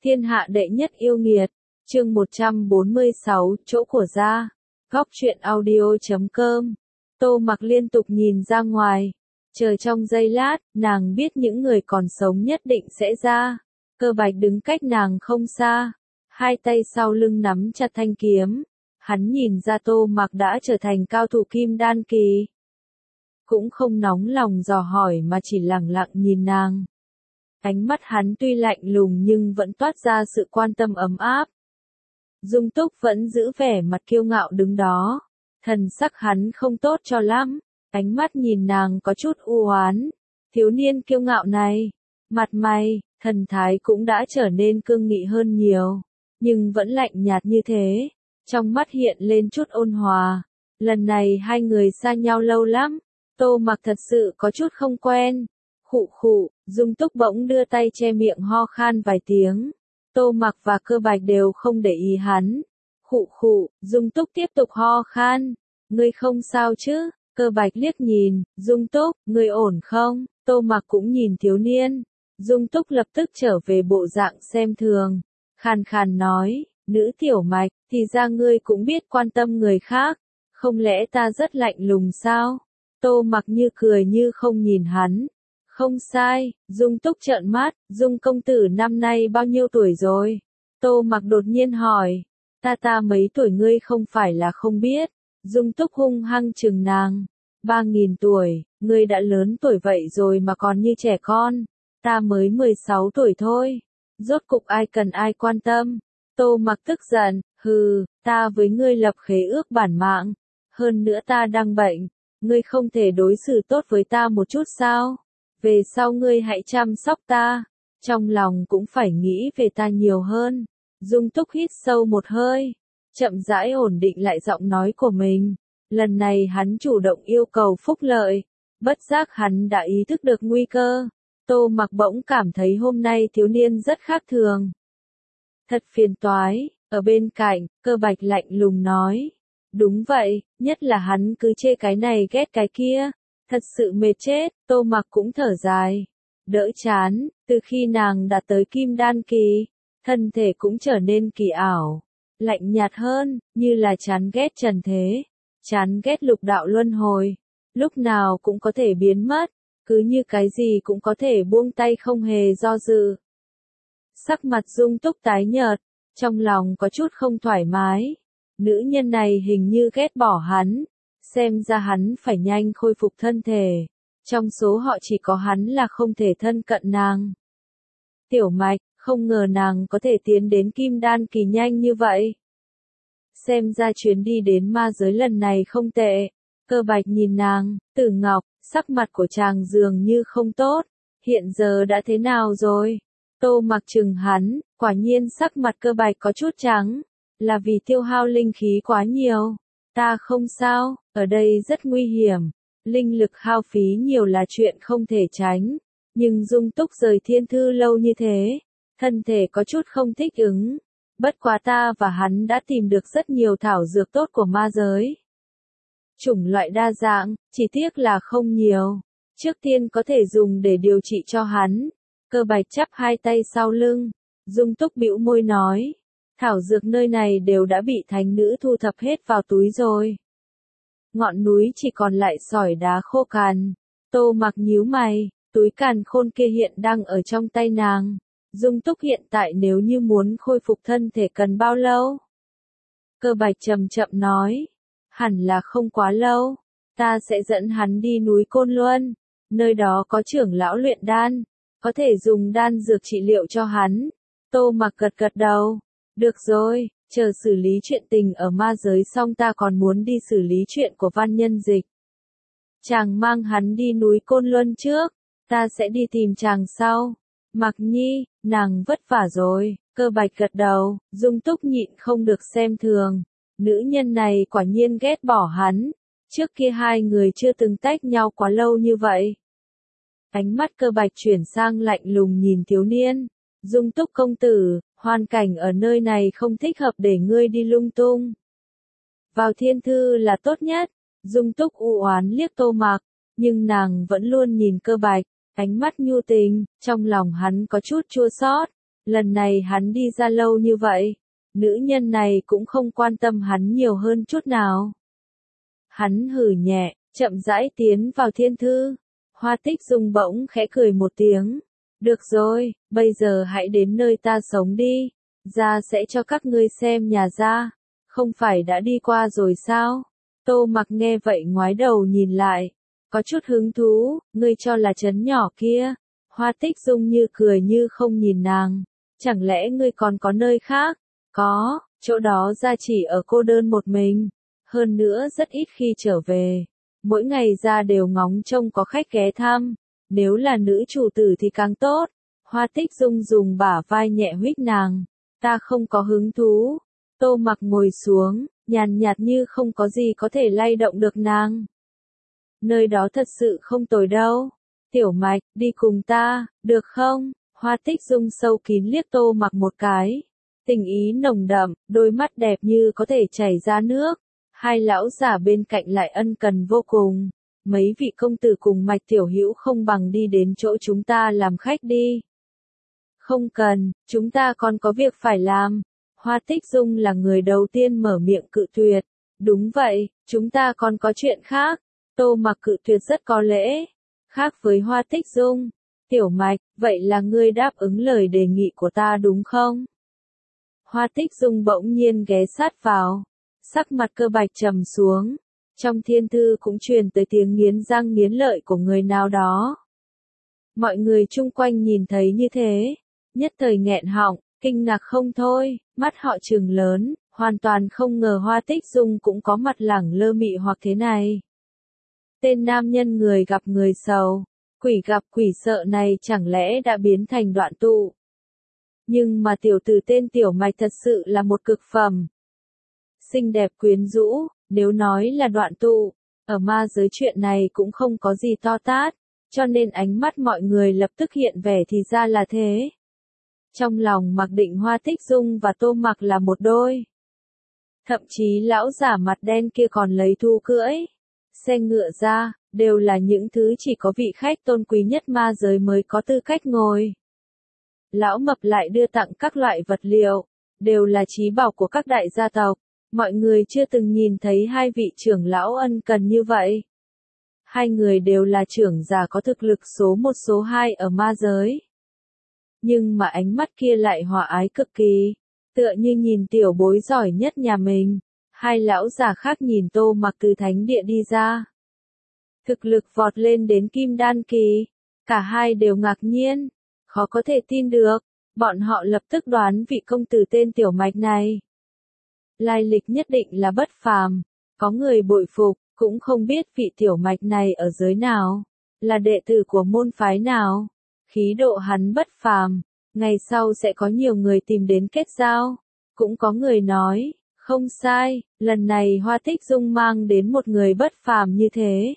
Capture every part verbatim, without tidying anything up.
Thiên hạ đệ nhất yêu nghiệt, chương một trăm bốn mươi sáu, chỗ của gia, góc truyện audio chấm com. Tô Mặc liên tục nhìn ra ngoài, chờ trong giây lát, nàng biết những người còn sống nhất định sẽ ra. Cơ Bạch đứng cách nàng không xa, hai tay sau lưng nắm chặt thanh kiếm. Hắn nhìn ra Tô Mặc đã trở thành cao thủ kim đan kỳ. Cũng không nóng lòng dò hỏi mà chỉ lặng lặng nhìn nàng. Ánh mắt hắn tuy lạnh lùng nhưng vẫn toát ra sự quan tâm ấm áp. Dung Túc vẫn giữ vẻ mặt kiêu ngạo đứng đó. Thần sắc hắn không tốt cho lắm. Ánh mắt nhìn nàng có chút u oán. Thiếu niên kiêu ngạo này, mặt mày, thần thái cũng đã trở nên cương nghị hơn nhiều. Nhưng vẫn lạnh nhạt như thế. Trong mắt hiện lên chút ôn hòa. Lần này hai người xa nhau lâu lắm. Tô Mặc thật sự có chút không quen. Khụ khụ, Dung Túc bỗng đưa tay che miệng ho khan vài tiếng. Tô Mặc và Cơ Bạch đều không để ý hắn. Khụ khụ, Dung Túc tiếp tục ho khan. Ngươi không sao chứ? Cơ Bạch liếc nhìn, Dung Túc, ngươi ổn không? Tô Mặc cũng nhìn thiếu niên. Dung Túc lập tức trở về bộ dạng xem thường. Khàn khàn nói, nữ tiểu Mạch, thì ra ngươi cũng biết quan tâm người khác. Không lẽ ta rất lạnh lùng sao? Tô Mặc như cười như không nhìn hắn. Không sai, Dung Túc trợn mắt, Dung công tử năm nay bao nhiêu tuổi rồi? Tô Mặc đột nhiên hỏi, ta ta mấy tuổi ngươi không phải là không biết. Dung Túc hung hăng chừng nàng, ba nghìn tuổi, ngươi đã lớn tuổi vậy rồi mà còn như trẻ con, ta mới mười sáu tuổi thôi. Rốt cục ai cần ai quan tâm? Tô Mặc tức giận, hừ, ta với ngươi lập khế ước bản mạng, hơn nữa ta đang bệnh, ngươi không thể đối xử tốt với ta một chút sao? Về sau ngươi hãy chăm sóc ta, trong lòng cũng phải nghĩ về ta nhiều hơn. Dung Túc hít sâu một hơi, chậm rãi ổn định lại giọng nói của mình. Lần này hắn chủ động yêu cầu phúc lợi, bất giác hắn đã ý thức được nguy cơ. Tô Mặc bỗng cảm thấy hôm nay thiếu niên rất khác thường. Thật phiền toái, ở bên cạnh, Cơ Bạch lạnh lùng nói. Đúng vậy, nhất là hắn cứ chê cái này ghét cái kia. Thật sự mệt chết, Tô Mặc cũng thở dài. Đỡ chán, từ khi nàng đạt tới kim đan kỳ, thân thể cũng trở nên kỳ ảo. Lạnh nhạt hơn, như là chán ghét trần thế. Chán ghét lục đạo luân hồi. Lúc nào cũng có thể biến mất. Cứ như cái gì cũng có thể buông tay không hề do dự. Sắc mặt Dung Túc tái nhợt, trong lòng có chút không thoải mái. Nữ nhân này hình như ghét bỏ hắn. Xem ra hắn phải nhanh khôi phục thân thể. Trong số họ chỉ có hắn là không thể thân cận nàng. Tiểu Mạch, không ngờ nàng có thể tiến đến kim đan kỳ nhanh như vậy. Xem ra chuyến đi đến ma giới lần này không tệ. Cơ Bạch nhìn nàng, Tử Ngọc, sắc mặt của chàng dường như không tốt. Hiện giờ đã thế nào rồi? Tô Mặc chừng hắn, quả nhiên sắc mặt Cơ Bạch có chút trắng. Là vì tiêu hao linh khí quá nhiều. Ta không sao, ở đây rất nguy hiểm. Linh lực hao phí nhiều là chuyện không thể tránh. Nhưng Dung Túc rời thiên thư lâu như thế, thân thể có chút không thích ứng. Bất quá ta và hắn đã tìm được rất nhiều thảo dược tốt của ma giới. Chủng loại đa dạng, chỉ tiếc là không nhiều. Trước tiên có thể dùng để điều trị cho hắn. Cơ Bạch chắp hai tay sau lưng. Dung Túc bĩu môi nói. Thảo dược nơi này đều đã bị thánh nữ thu thập hết vào túi rồi. Ngọn núi chỉ còn lại sỏi đá khô cằn. Tô Mặc nhíu mày, túi càn khôn kia hiện đang ở trong tay nàng. Dung Túc hiện tại nếu như muốn khôi phục thân thể cần bao lâu? Cơ Bạch chậm chậm nói. Hẳn là không quá lâu. Ta sẽ dẫn hắn đi núi Côn Luân. Nơi đó có trưởng lão luyện đan. Có thể dùng đan dược trị liệu cho hắn. Tô Mặc gật gật đầu. Được rồi, chờ xử lý chuyện tình ở ma giới xong ta còn muốn đi xử lý chuyện của Văn Nhân Dịch. Chàng mang hắn đi núi Côn Luân trước, ta sẽ đi tìm chàng sau. Mặc Nhi, nàng vất vả rồi. Cơ Bạch gật đầu, Dung Túc nhịn không được xem thường. Nữ nhân này quả nhiên ghét bỏ hắn. Trước kia hai người chưa từng tách nhau quá lâu như vậy. Ánh mắt Cơ Bạch chuyển sang lạnh lùng nhìn thiếu niên. Dung Túc công tử, hoàn cảnh ở nơi này không thích hợp để ngươi đi lung tung. Vào thiên thư là tốt nhất. Dung Túc u oán liếc Tô Mặc, nhưng nàng vẫn luôn nhìn Cơ Bạch, ánh mắt nhu tình, trong lòng hắn có chút chua xót. Lần này hắn đi ra lâu như vậy, nữ nhân này cũng không quan tâm hắn nhiều hơn chút nào. Hắn hừ nhẹ, chậm rãi tiến vào thiên thư. Hoa Tích Dung bỗng khẽ cười một tiếng. Được rồi, bây giờ hãy đến nơi ta sống đi. Gia sẽ cho các ngươi xem nhà gia. Không phải đã đi qua rồi sao? Tô Mặc nghe vậy ngoái đầu nhìn lại. Có chút hứng thú, ngươi cho là trấn nhỏ kia. Hoa Tích Dung như cười như không nhìn nàng. Chẳng lẽ ngươi còn có nơi khác? Có, chỗ đó gia chỉ ở cô đơn một mình. Hơn nữa rất ít khi trở về. Mỗi ngày ra đều ngóng trông có khách ghé thăm. Nếu là nữ chủ tử thì càng tốt. Hoa Tích Dung dùng bả vai nhẹ huých nàng. Ta không có hứng thú. Tô Mặc ngồi xuống, nhàn nhạt như không có gì có thể lay động được nàng. Nơi đó thật sự không tồi đâu. Tiểu Mạch, đi cùng ta, được không? Hoa Tích Dung sâu kín liếc Tô Mặc một cái. Tình ý nồng đậm, đôi mắt đẹp như có thể chảy ra nước. Hai lão giả bên cạnh lại ân cần vô cùng. Mấy vị công tử cùng Mạch tiểu hữu không bằng đi đến chỗ chúng ta làm khách đi. Không cần, chúng ta còn có việc phải làm. Hoa Tích Dung là người đầu tiên mở miệng cự tuyệt. Đúng vậy, chúng ta còn có chuyện khác. Tô Mặc cự tuyệt rất có lễ. Khác với Hoa Tích Dung. Tiểu Mạch, vậy là ngươi đáp ứng lời đề nghị của ta đúng không? Hoa Tích Dung bỗng nhiên ghé sát vào. Sắc mặt Cơ Bạch trầm xuống. Trong thiên thư cũng truyền tới tiếng nghiến răng nghiến lợi của người nào đó. Mọi người chung quanh nhìn thấy như thế. Nhất thời nghẹn họng, kinh ngạc không thôi, mắt họ trừng lớn, hoàn toàn không ngờ Hoa Tích Dung cũng có mặt lẳng lơ mị hoặc thế này. Tên nam nhân người gặp người sầu, quỷ gặp quỷ sợ này chẳng lẽ đã biến thành đoạn tụ. Nhưng mà tiểu tử tên Tiểu Mạch thật sự là một cực phẩm. Xinh đẹp quyến rũ, nếu nói là đoạn tụ, ở ma giới chuyện này cũng không có gì to tát, cho nên ánh mắt mọi người lập tức hiện vẻ thì ra là thế. Trong lòng mặc định Hoa Tích Dung và Tô Mặc là một đôi. Thậm chí lão giả mặt đen kia còn lấy thu cưỡi xe ngựa ra, đều là những thứ chỉ có vị khách tôn quý nhất ma giới mới có tư cách ngồi. Lão mập lại đưa tặng các loại vật liệu, đều là trí bảo của các đại gia tộc. Mọi người chưa từng nhìn thấy hai vị trưởng lão ân cần như vậy. Hai người đều là trưởng giả có thực lực số một số hai ở ma giới. Nhưng mà ánh mắt kia lại hòa ái cực kỳ, tựa như nhìn tiểu bối giỏi nhất nhà mình. Hai lão già khác nhìn Tô Mặc từ thánh địa đi ra. Thực lực vọt lên đến kim đan kỳ, cả hai đều ngạc nhiên, khó có thể tin được, bọn họ lập tức đoán vị công tử tên Tiểu Mạch này. Lai lịch nhất định là bất phàm, có người bội phục, cũng không biết vị Tiểu Mạch này ở giới nào, là đệ tử của môn phái nào. Khí độ hắn bất phàm, ngày sau sẽ có nhiều người tìm đến kết giao. Cũng có người nói, không sai, lần này Hoa Tích Dung mang đến một người bất phàm như thế.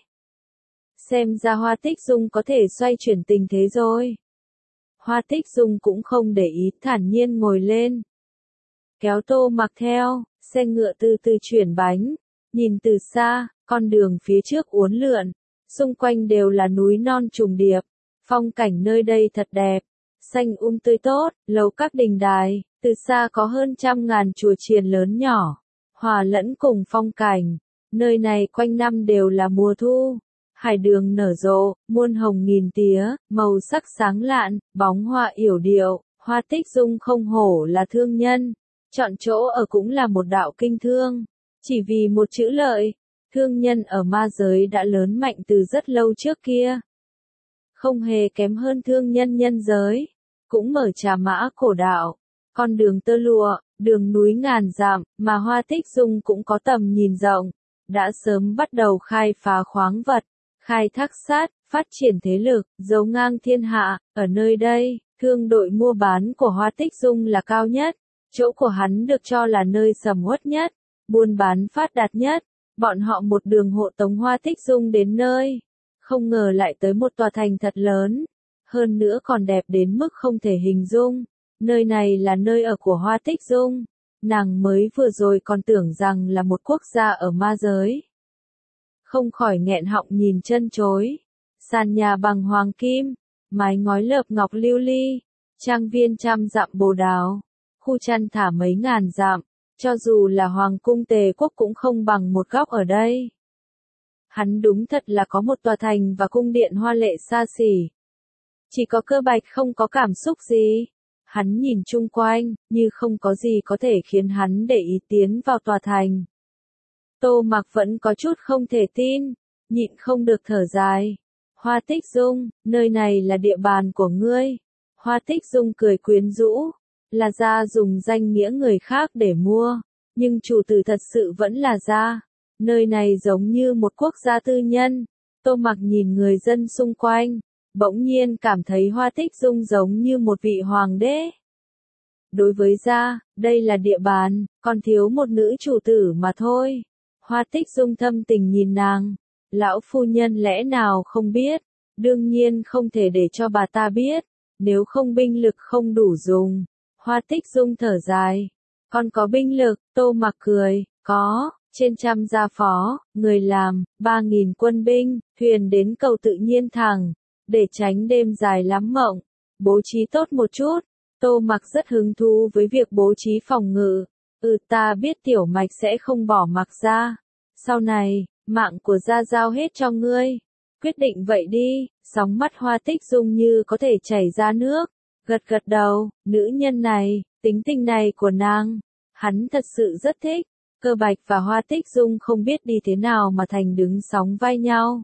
Xem ra Hoa Tích Dung có thể xoay chuyển tình thế rồi. Hoa Tích Dung cũng không để ý, thản nhiên ngồi lên. Kéo Tô Mặc theo, xe ngựa từ từ chuyển bánh. Nhìn từ xa, con đường phía trước uốn lượn. Xung quanh đều là núi non trùng điệp. Phong cảnh nơi đây thật đẹp. Xanh um tươi tốt, lầu các đình đài. Từ xa có hơn trăm ngàn chùa chiền lớn nhỏ. Hòa lẫn cùng phong cảnh. Nơi này quanh năm đều là mùa thu. Hải đường nở rộ, muôn hồng nghìn tía, màu sắc sáng lạn, bóng hoa yểu điệu. Hoa Tích Dung không hổ là thương nhân. Chọn chỗ ở cũng là một đạo kinh thương. Chỉ vì một chữ lợi, thương nhân ở ma giới đã lớn mạnh từ rất lâu trước kia. Không hề kém hơn thương nhân nhân giới. Cũng mở trà mã cổ đạo. Con đường tơ lụa, đường núi ngàn dặm, mà Hoa Tích Dung cũng có tầm nhìn rộng. Đã sớm bắt đầu khai phá khoáng vật, khai thác sát, phát triển thế lực, giấu ngang thiên hạ. Ở nơi đây, thương đội mua bán của Hoa Tích Dung là cao nhất. Chỗ của hắn được cho là nơi sầm uất nhất, buôn bán phát đạt nhất. Bọn họ một đường hộ tống Hoa Tích Dung đến nơi. Không ngờ lại tới một tòa thành thật lớn. Hơn nữa còn đẹp đến mức không thể hình dung. Nơi này là nơi ở của Hoa Tích Dung. Nàng mới vừa rồi còn tưởng rằng là một quốc gia ở ma giới. Không khỏi nghẹn họng nhìn chân chối. Sàn nhà bằng hoàng kim, mái ngói lợp ngọc lưu ly. trang viên trăm dặm bồ đào, khu chăn thả mấy ngàn dặm, cho dù là hoàng cung Tề quốc cũng không bằng một góc ở đây. Hắn đúng thật là có một tòa thành và cung điện hoa lệ xa xỉ. Chỉ có Cơ Bạch không có cảm xúc gì. Hắn nhìn chung quanh, như không có gì có thể khiến hắn để ý tiến vào tòa thành. Tô Mặc vẫn có chút không thể tin, nhịn không được thở dài. Hoa Tích Dung, nơi này là địa bàn của ngươi. Hoa Tích Dung cười quyến rũ, là gia dùng danh nghĩa người khác để mua, nhưng chủ tử thật sự vẫn là gia. Nơi này giống như một quốc gia tư nhân. Tô Mặc nhìn người dân xung quanh, bỗng nhiên cảm thấy Hoa Tích Dung giống như một vị hoàng đế. Đối với gia, đây là địa bàn, còn thiếu một nữ chủ tử mà thôi. Hoa Tích Dung thâm tình nhìn nàng, lão phu nhân lẽ nào không biết, đương nhiên không thể để cho bà ta biết, nếu không binh lực không đủ dùng. Hoa Tích Dung thở dài, còn có binh lực, Tô Mặc cười, có, trên trăm gia phó, người làm, ba nghìn quân binh, thuyền đến cầu tự nhiên thẳng, để tránh đêm dài lắm mộng, bố trí tốt một chút. Tô Mặc rất hứng thú với việc bố trí phòng ngự. Ừ, ta biết Tiểu Mạch sẽ không bỏ mặc ra. Sau này, mạng của gia giao hết cho ngươi. Quyết định vậy đi. Sóng mắt Hoa Tích Dung như có thể chảy ra nước. Gật gật đầu, nữ nhân này, tính tình này của nàng, hắn thật sự rất thích. Cơ Bạch và Hoa Tích Dung không biết đi thế nào mà thành đứng sóng vai nhau.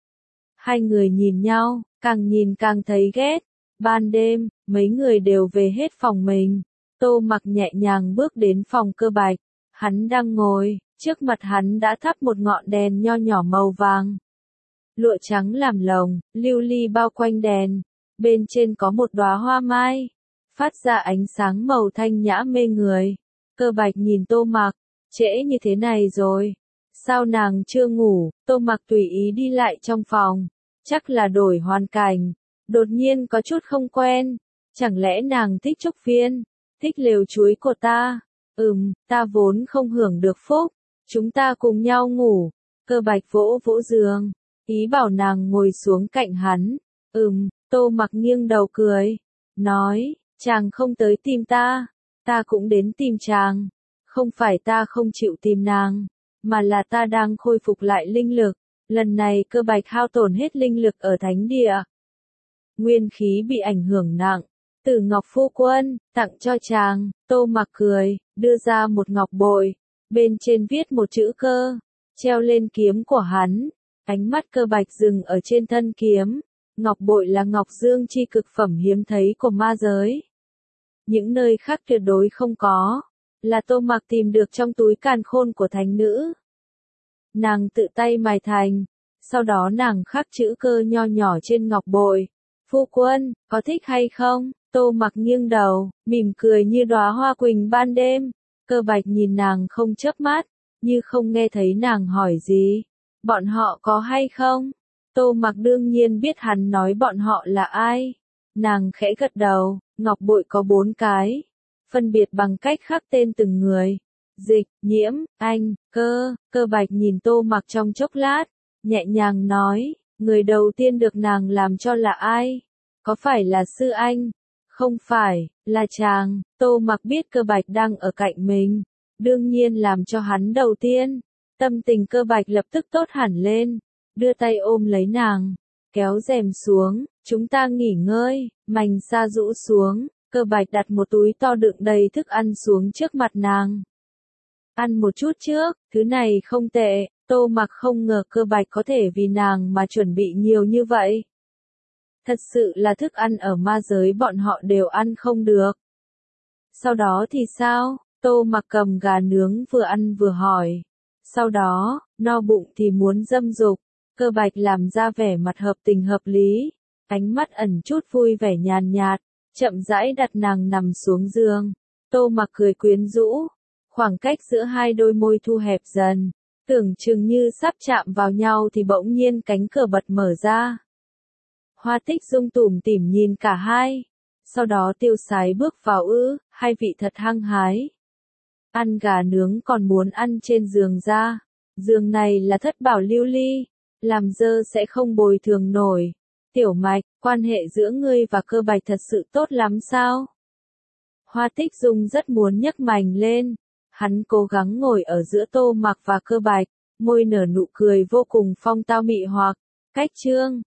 Hai người nhìn nhau, càng nhìn càng thấy ghét. Ban đêm, mấy người đều về hết phòng mình. Tô Mặc nhẹ nhàng bước đến phòng Cơ Bạch. Hắn đang ngồi, trước mặt hắn đã thắp một ngọn đèn nho nhỏ màu vàng. Lụa trắng làm lồng, lưu ly bao quanh đèn. Bên trên có một đóa hoa mai, phát ra ánh sáng màu thanh nhã mê người. Cơ Bạch nhìn Tô Mặc, trễ như thế này rồi. Sao nàng chưa ngủ? Tô Mặc tùy ý đi lại trong phòng. Chắc là đổi hoàn cảnh. Đột nhiên có chút không quen. Chẳng lẽ nàng thích trúc viên? Thích lều chuối của ta? Ừm, ta vốn không hưởng được phúc. Chúng ta cùng nhau ngủ. Cơ Bạch vỗ vỗ giường, ý bảo nàng ngồi xuống cạnh hắn. Ừm, Tô Mặc nghiêng đầu cười. Nói, chàng không tới tìm ta. Ta cũng đến tìm chàng. Không phải ta không chịu tìm nàng, mà là ta đang khôi phục lại linh lực. Lần này Cơ Bạch hao tổn hết linh lực ở thánh địa. Nguyên khí bị ảnh hưởng nặng. Tử Ngọc phu quân, tặng cho chàng. Tô Mặc cười, đưa ra một ngọc bội. Bên trên viết một chữ cơ, treo lên kiếm của hắn. Ánh mắt Cơ Bạch dừng ở trên thân kiếm. Ngọc bội là ngọc dương chi cực phẩm hiếm thấy của ma giới. Những nơi khác tuyệt đối không có. Là Tô Mặc tìm được trong túi càn khôn của thánh nữ. Nàng tự tay mài thành. Sau đó nàng khắc chữ cơ nho nhỏ trên ngọc bội. Phu quân, có thích hay không? Tô Mặc nghiêng đầu, mỉm cười như đóa hoa quỳnh ban đêm. Cơ Bạch nhìn nàng không chớp mắt, như không nghe thấy nàng hỏi gì. Bọn họ có hay không? Tô Mặc đương nhiên biết hắn nói bọn họ là ai. Nàng khẽ gật đầu, ngọc bội có bốn cái. Phân biệt bằng cách khắc tên từng người. Dịch, Nhiễm, Anh, Cơ. Cơ Bạch nhìn Tô Mặc trong chốc lát, nhẹ nhàng nói, người đầu tiên được nàng làm cho là ai? Có phải là Sư Anh? Không phải, là chàng. Tô Mặc biết Cơ Bạch đang ở cạnh mình, đương nhiên làm cho hắn đầu tiên. Tâm tình Cơ Bạch lập tức tốt hẳn lên, đưa tay ôm lấy nàng, kéo rèm xuống, chúng ta nghỉ ngơi. Mành sa rũ xuống, Cơ Bạch đặt một túi to đựng đầy thức ăn xuống trước mặt nàng. Ăn một chút trước, thứ này không tệ. Tô Mặc không ngờ Cơ Bạch có thể vì nàng mà chuẩn bị nhiều như vậy. Thật sự là thức ăn ở ma giới bọn họ đều ăn không được. Sau đó thì sao? Tô Mặc cầm gà nướng vừa ăn vừa hỏi. Sau đó, no bụng thì muốn dâm dục. Cơ Bạch làm ra vẻ mặt hợp tình hợp lý. Ánh mắt ẩn chút vui vẻ nhàn nhạt, chậm rãi đặt nàng nằm xuống giường. Tô Mặc cười quyến rũ. Khoảng cách giữa hai đôi môi thu hẹp dần. Tưởng chừng như sắp chạm vào nhau thì bỗng nhiên cánh cửa bật mở ra. Hoa Tích Dung tủm tỉm nhìn cả hai. Sau đó tiêu sái bước vào ư, hai vị thật hăng hái. Ăn gà nướng còn muốn ăn trên giường ra. Giường này là thất bảo lưu ly, làm dơ sẽ không bồi thường nổi. Tiểu Mạch, quan hệ giữa ngươi và Cơ Bạch thật sự tốt lắm sao? Hoa Tích Dung rất muốn nhấc mành lên. Hắn cố gắng ngồi ở giữa Tô Mặc và Cơ Bạch, môi nở nụ cười vô cùng phong tao mị hoặc. Cách chương